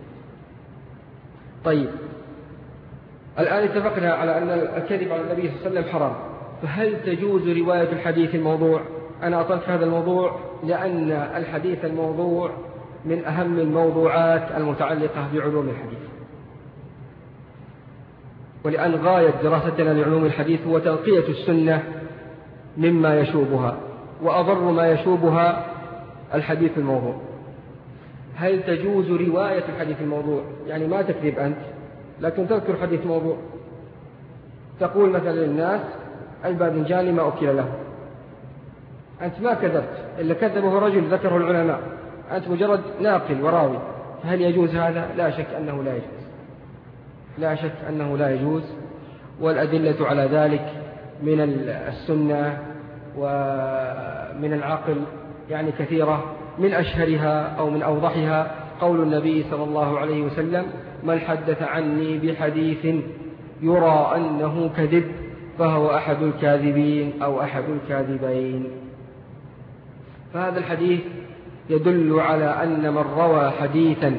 طيب، الآن اتفقنا على أن الكذب على النبي صلى الله عليه وسلم حرام، فهل تجوز رواية الحديث الموضوع؟ أنا أطلق هذا الموضوع لأن الحديث الموضوع من أهم الموضوعات المتعلقة بعلوم الحديث، ولأن غاية دراستنا لعلوم الحديث هو تنقية السنة مما يشوبها، وأضر ما يشوبها الحديث الموضوع. هل تجوز رواية الحديث الموضوع؟ يعني ما تكذب أنت، لكن تذكر حديث موضوع، تقول مثلا للناس: الباذنجان ما أكل له. أنت ما كذبت، إلا كذبه رجل ذكره العلماء، أنت مجرد ناقل وراوي. فهل يجوز هذا؟ لا شك أنه لا يجوز، لا شك أنه لا يجوز. والأدلة على ذلك من السنة ومن العقل يعني كثيرة، من أشهرها أو من أوضحها قول النبي صلى الله عليه وسلم: من حدث عني بحديث يرى أنه كذب فهو أحد الكاذبين أو أحد الكاذبين. فهذا الحديث يدل على أن من روى حديثا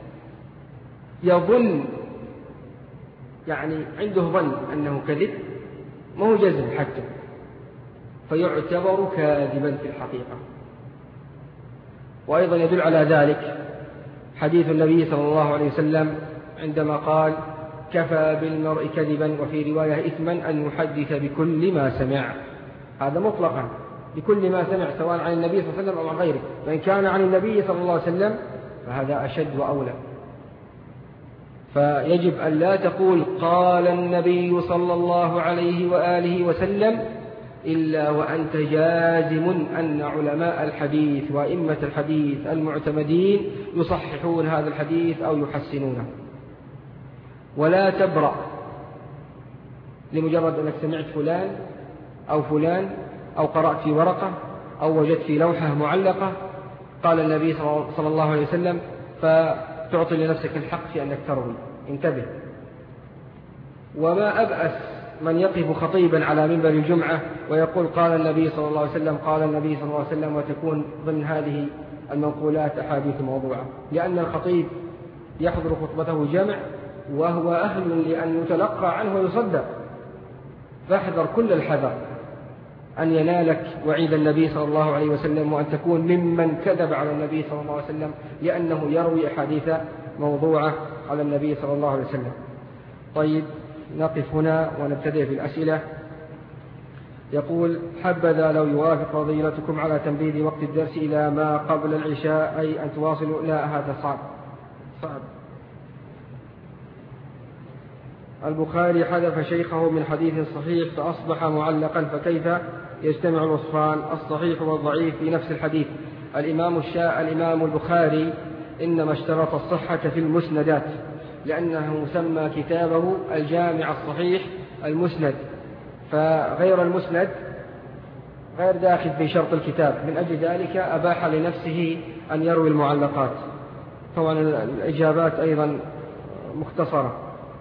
يظن، يعني عنده ظن أنه كذب، ما هو جزم حتى، فيعتبر كاذبا في الحقيقة. وأيضا يدل على ذلك حديث النبي صلى الله عليه وسلم عندما قال: كفى بالمرء كذبا وفي رواية إثما أن يحدث بكل ما سمع. هذا مطلقا بكل ما سمع، سواء عن النبي صلى الله عليه وسلم أو عن غيره، وإن كان عن النبي صلى الله عليه وسلم فهذا أشد وأولى. فيجب أن لا تقول قال النبي صلى الله عليه وآله وسلم إلا وأنت جازم أن علماء الحديث وأئمة الحديث المعتمدين يصححون هذا الحديث أو يحسنونه. ولا تبرأ لمجرد أنك سمعت فلان أو فلان أو قرأت في ورقة أو وجدت في لوحة معلقة قال النبي صلى الله عليه وسلم، فتعطي لنفسك الحق في أنك تروي. انتبه. وما أبأس من يقف خطيبا على منبر الجمعة ويقول قال النبي صلى الله عليه وسلم قال النبي صلى الله عليه وسلم، وتكون ضمن هذه المنقولات أحاديث موضوعة، لأن الخطيب يحضر خطبته جمع وهو أهل لأن يتلقى عنه ويصدق. فاحذر كل الحذر أن ينالك وعيد النبي صلى الله عليه وسلم، وأن تكون ممن كذب على النبي صلى الله عليه وسلم، لأنه يروي أحاديث موضوعة على النبي صلى الله عليه وسلم. طيب، نقف هنا ونبتدئ بالأسئلة. يقول: حبذا لو يوافق فضيلتكم على تنبيذ وقت الدرس إلى ما قبل العشاء، أي أن تواصلوا. لا، هذا صعب صعب. البخاري حذف شيخه من حديث صحيح فأصبح معلقا، فكيف يجتمع الوصفان الصحيح والضعيف في نفس الحديث؟ الإمام الشاء الإمام البخاري إنما اشترط الصحة في المسندات، لأنه سمى كتابه الجامع الصحيح المسند، فغير المسند غير داخل في شرط الكتاب، من أجل ذلك أباح لنفسه أن يروي المعلقات. طبعا الإجابات أيضا مختصرة.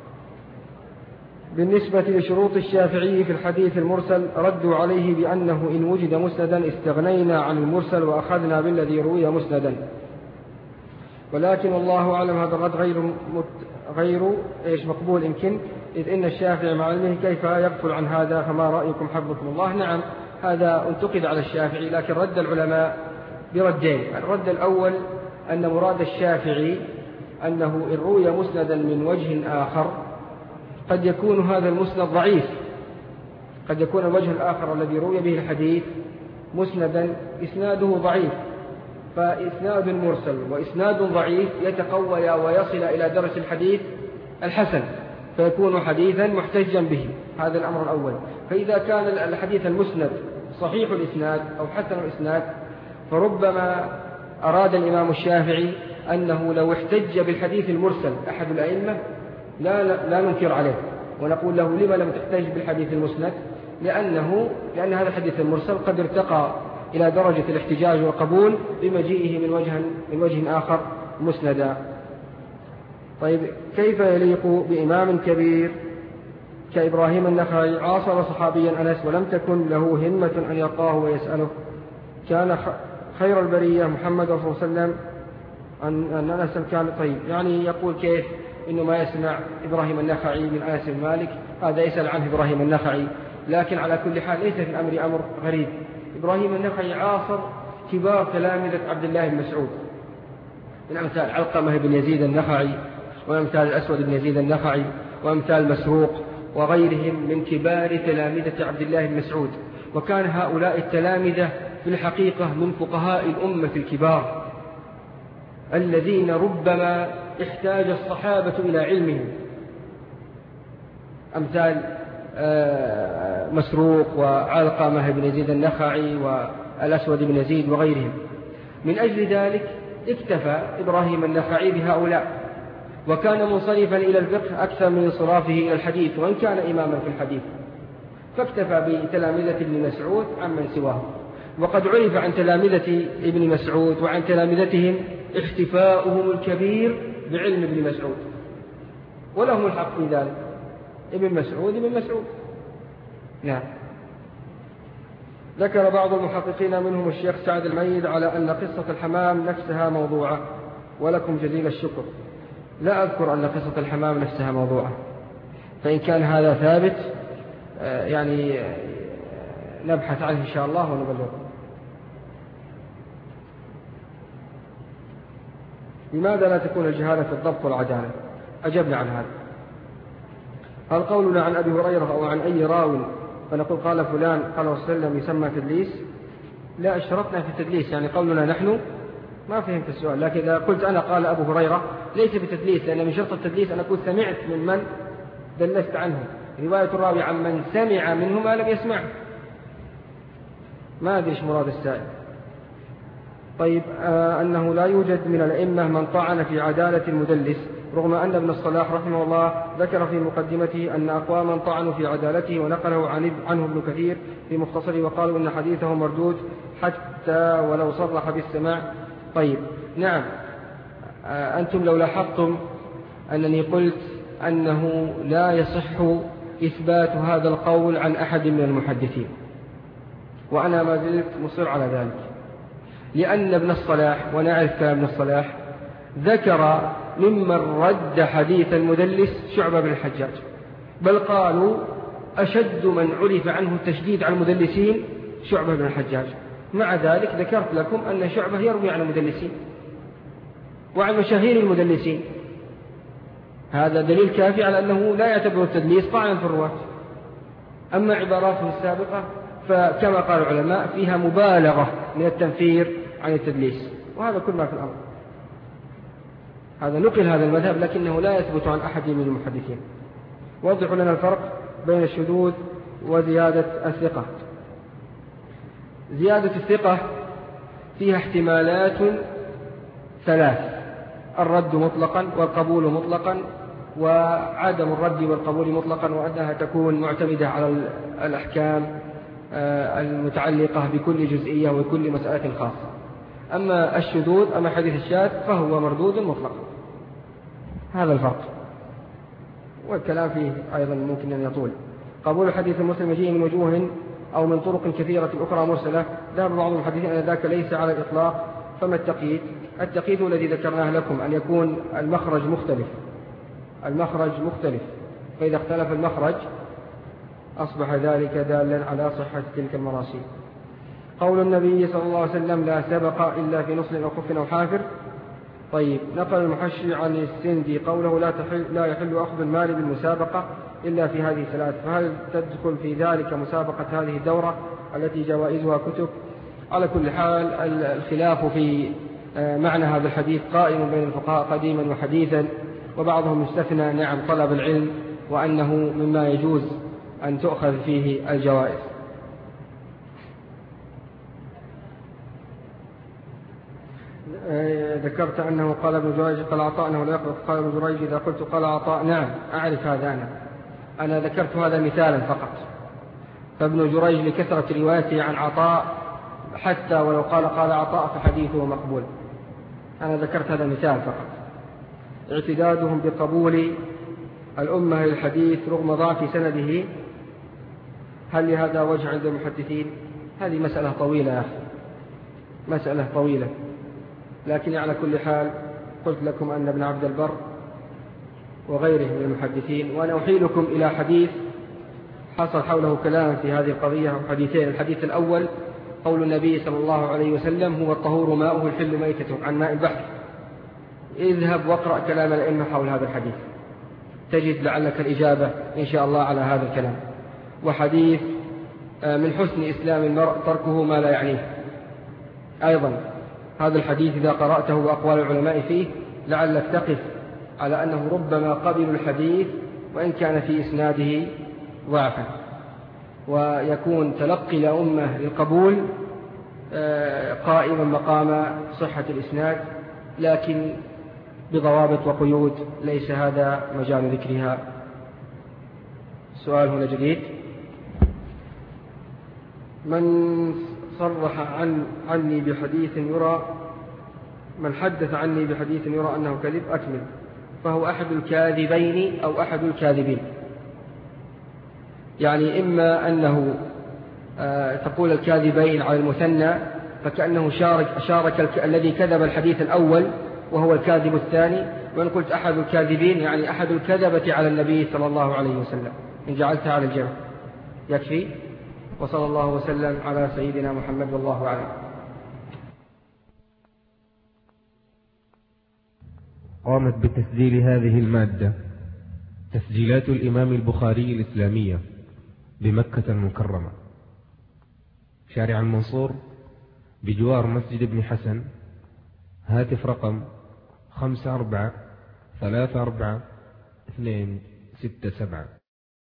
بالنسبة لشروط الشافعي في الحديث المرسل ردوا عليه بأنه إن وجد مسندا استغنينا عن المرسل وأخذنا بالذي روي مسندا، ولكن الله أعلم هذا الرد غير مت... غير إيش مقبول يمكن، إذ إن الشافعي مع علمه كيف يغفل عن هذا، فما رأيكم حفظكم الله؟ نعم، هذا انتقد على الشافعي، لكن رد العلماء بردين. الرد الأول أن مراد الشافعي أنه إن روي مسندا من وجه آخر قد يكون هذا المسند ضعيف، قد يكون الوجه الآخر الذي روي به الحديث مسندا إسناده ضعيف، فإسناد مرسل وإسناد ضعيف يتقوى ويصل إلى درجة الحديث الحسن، فيكون حديثا محتجا به. هذا الأمر الأول. فإذا كان الحديث المسند صحيح الإسناد أو حسن الإسناد، فربما أراد الإمام الشافعي أنه لو احتج بالحديث المرسل أحد الأئمة لا, لا, لا ننكر عليه ونقول له لما لم تحتج بالحديث المسند، لأنه لأن هذا الحديث المرسل قد ارتقى إلى درجة الاحتجاج والقبول بمجيئه من وجه, من وجه آخر مسندا. طيب كيف يليق بإمام كبير كإبراهيم النخعي عاصر صحابيا أنس ولم تكن له همة أن يلقاه ويسأله؟ كان خير البرية محمد صلى الله عليه وسلم أن أنس كان طيب، يعني يقول كيف إنه ما يسمع إبراهيم النخعي من أنس بن مالك، هذا يسأل عنه إبراهيم النخعي. لكن على كل حال ليس في الأمر أمر غريب. إبراهيم النخعي عاصر كبار تلامذة عبد الله بن مسعود من أمثال علقمة بن يزيد النخعي وأمثال الأسود بن يزيد النخعي وأمثال مسروق وغيرهم من كبار تلامذة عبد الله بن مسعود. وكان هؤلاء التلامذة في الحقيقة من فقهاء الأمة الكبار الذين ربما احتاج الصحابة إلى علمهم، أمثال مسروق وعلقمة بن يزيد النخعي والأسود بن يزيد وغيرهم. من أجل ذلك اكتفى إبراهيم النخعي بهؤلاء، وكان منصرفا إلى الفقه أكثر من انصرافه إلى الحديث، وإن كان إماما في الحديث، فاكتفى بتلامذة ابن مسعود عمن سواه. وقد عرف عن تلامذة ابن مسعود وعن تلامذتهم احتفاؤهم الكبير بعلم ابن مسعود، ولهم الحق في ذلك. ابن مسعود ابن مسعود نعم. ذكر بعض المحققين منهم الشيخ سعد الميد على أن قصة الحمام نفسها موضوعة، ولكم جزيل الشكر. لا أذكر أن قصة الحمام نفسها موضوعة، فإن كان هذا ثابت يعني نبحث عنه إن شاء الله ونبلغه. لماذا لا تكون الجهالة في الضبط والعدالة؟ أجبنا عن هذا. هل قولنا عن أبي هريرة أو عن أي راو فنقول قال فلان قال رسول الله وسلم يسمى تدليس؟ لا اشترطنا في التدليس، يعني قولنا نحن ما فهمت السؤال. لكن إذا قلت أنا قال أبو هريرة ليس بتدليس، لأن من شرط التدليس أن أكون سمعت من من دلست عنه. رواية الراوي عن من سمع منه ما لم يسمع. ما أدري إيش مراد السائل. طيب آه أنه لا يوجد من الأئمة من طعن في عدالة المدلس، رغم أن ابن الصلاح رحمه الله ذكر في مقدمته أن أقواما طعنوا في عدالته، ونقله عنه ابن كثير في مختصره وقالوا إن حديثه مردود حتى ولو صرح بالسماع. طيب نعم، آه أنتم لو لاحظتم أنني قلت أنه لا يصح إثبات هذا القول عن أحد من المحدثين، وأنا ما زلت مصر على ذلك، لأن ابن الصلاح ونعرف كلام ابن الصلاح ذكر ممن رد حديث المدلس شعبة بن الحجاج، بل قالوا أشد من عرف عنه التشديد على المدلسين شعبة بن الحجاج. مع ذلك ذكرت لكم أن شعبة يروي عن المدلسين وعن مشاهير المدلسين. هذا دليل كافي على أنه لا يعتبر التدليس طعنا في الرواة. أما عباراته السابقة فكما قال العلماء فيها مبالغة من التنفير عن التدليس، وهذا كل ما في الأمر. هذا نقل هذا المذهب لكنه لا يثبت عن أحد من المحدثين. وضح لنا الفرق بين الشذوذ وزيادة الثقة. زيادة الثقة فيها احتمالات ثلاث: الرد مطلقا والقبول مطلقا، وعدم الرد والقبول مطلقا، وأنها تكون معتمدة على الأحكام المتعلقة بكل جزئية وكل مسألة خاصة. أما الشذوذ أما حديث الشاذ فهو مردود مطلقا. هذا الفرق، والكلام فيه أيضا ممكن أن يطول. قبول حديث المسلم يجيء من وجوه أو من طرق كثيرة أخرى مرسلة، ذهب بعض المحدثين أن ذاك ليس على الإطلاق. فما التقييد؟ التقييد الذي ذكرناه لكم أن يكون المخرج مختلف، المخرج مختلف، فإذا اختلف المخرج أصبح ذلك دالا على صحة تلك المراسيل. قول النبي صلى الله عليه وسلم لا سبق إلا في نصل أو خف أو حافر. طيب، نقل المحشي عن السندي قوله لا, تحل لا يحل أخذ المال بالمسابقة إلا في هذه الثلاث، فهل تدخل في ذلك مسابقة هذه الدورة التي جوائزها كتب؟ على كل حال الخلاف في معنى هذا الحديث قائم بين الفقهاء قديما وحديثا، وبعضهم استثنى نعم طلب العلم وأنه مما يجوز أن تؤخذ فيه الجوائز. ذكرت أنه قال ابن جريج قال عطاء أنه لا يقرأ قال ابن جريج إذا قلت قال عطاء نعم أعرف هذا أنا أنا ذكرت هذا مثالا فقط. فابن جريج لكثرة روايته عن عطاء حتى ولو قال قال عطاء فحديثه مقبول. أنا ذكرت هذا مثال فقط. اعتدادهم بقبول الأمة للحديث رغم ضعف سنده، هل لهذا وجه عند المحدثين؟ هذه مسألة طويلة يا أخي، مسألة طويلة، لكن على كل حال قلت لكم أن ابن عبد البر وغيره من المحدثين، وأنا أحيلكم إلى حديث حصل حوله كلام في هذه القضية، حديثين. الحديث الأول قول النبي صلى الله عليه وسلم هو الطهور ماؤه الحل ميتته عن ماء البحر. اذهب واقرأ كلام الأئمة حول هذا الحديث تجد لعلك الإجابة إن شاء الله على هذا الكلام. وحديث من حسن إسلام المرء تركه ما لا يعنيه، أيضا هذا الحديث إذا قرأته وأقوال العلماء فيه لعلك تقف على أنه ربما قبل الحديث وإن كان في إسناده ضعفا، ويكون تلقي الأمة للقبول قائما مقام صحة الإسناد، لكن بضوابط وقيود ليس هذا مجال ذكرها. سؤال هنا جديد: من صرح عن عني بحديث يرى من حدث عني بحديث يرى أنه كذب أكمل، فهو أحد الكاذبين أو أحد الكاذبين. يعني إما أنه تقول الكاذبين على المثنى فكأنه شارك, شارك الذي كذب الحديث الأول وهو الكاذب الثاني، وإن قلت أحد الكاذبين يعني أحد الكذبة على النبي صلى الله عليه وسلم، إن جعلتها على الجمع يكفي. وصلى الله وسلم على سيدنا محمد والله أعلم. قامت بتسجيل هذه المادة تسجيلات الإمام البخاري الإسلامية بمكة المكرمة، شارع المنصور بجوار مسجد ابن حسن. هاتف رقم خمسة أربعة ثلاثة أربعة اثنين ستة سبعة.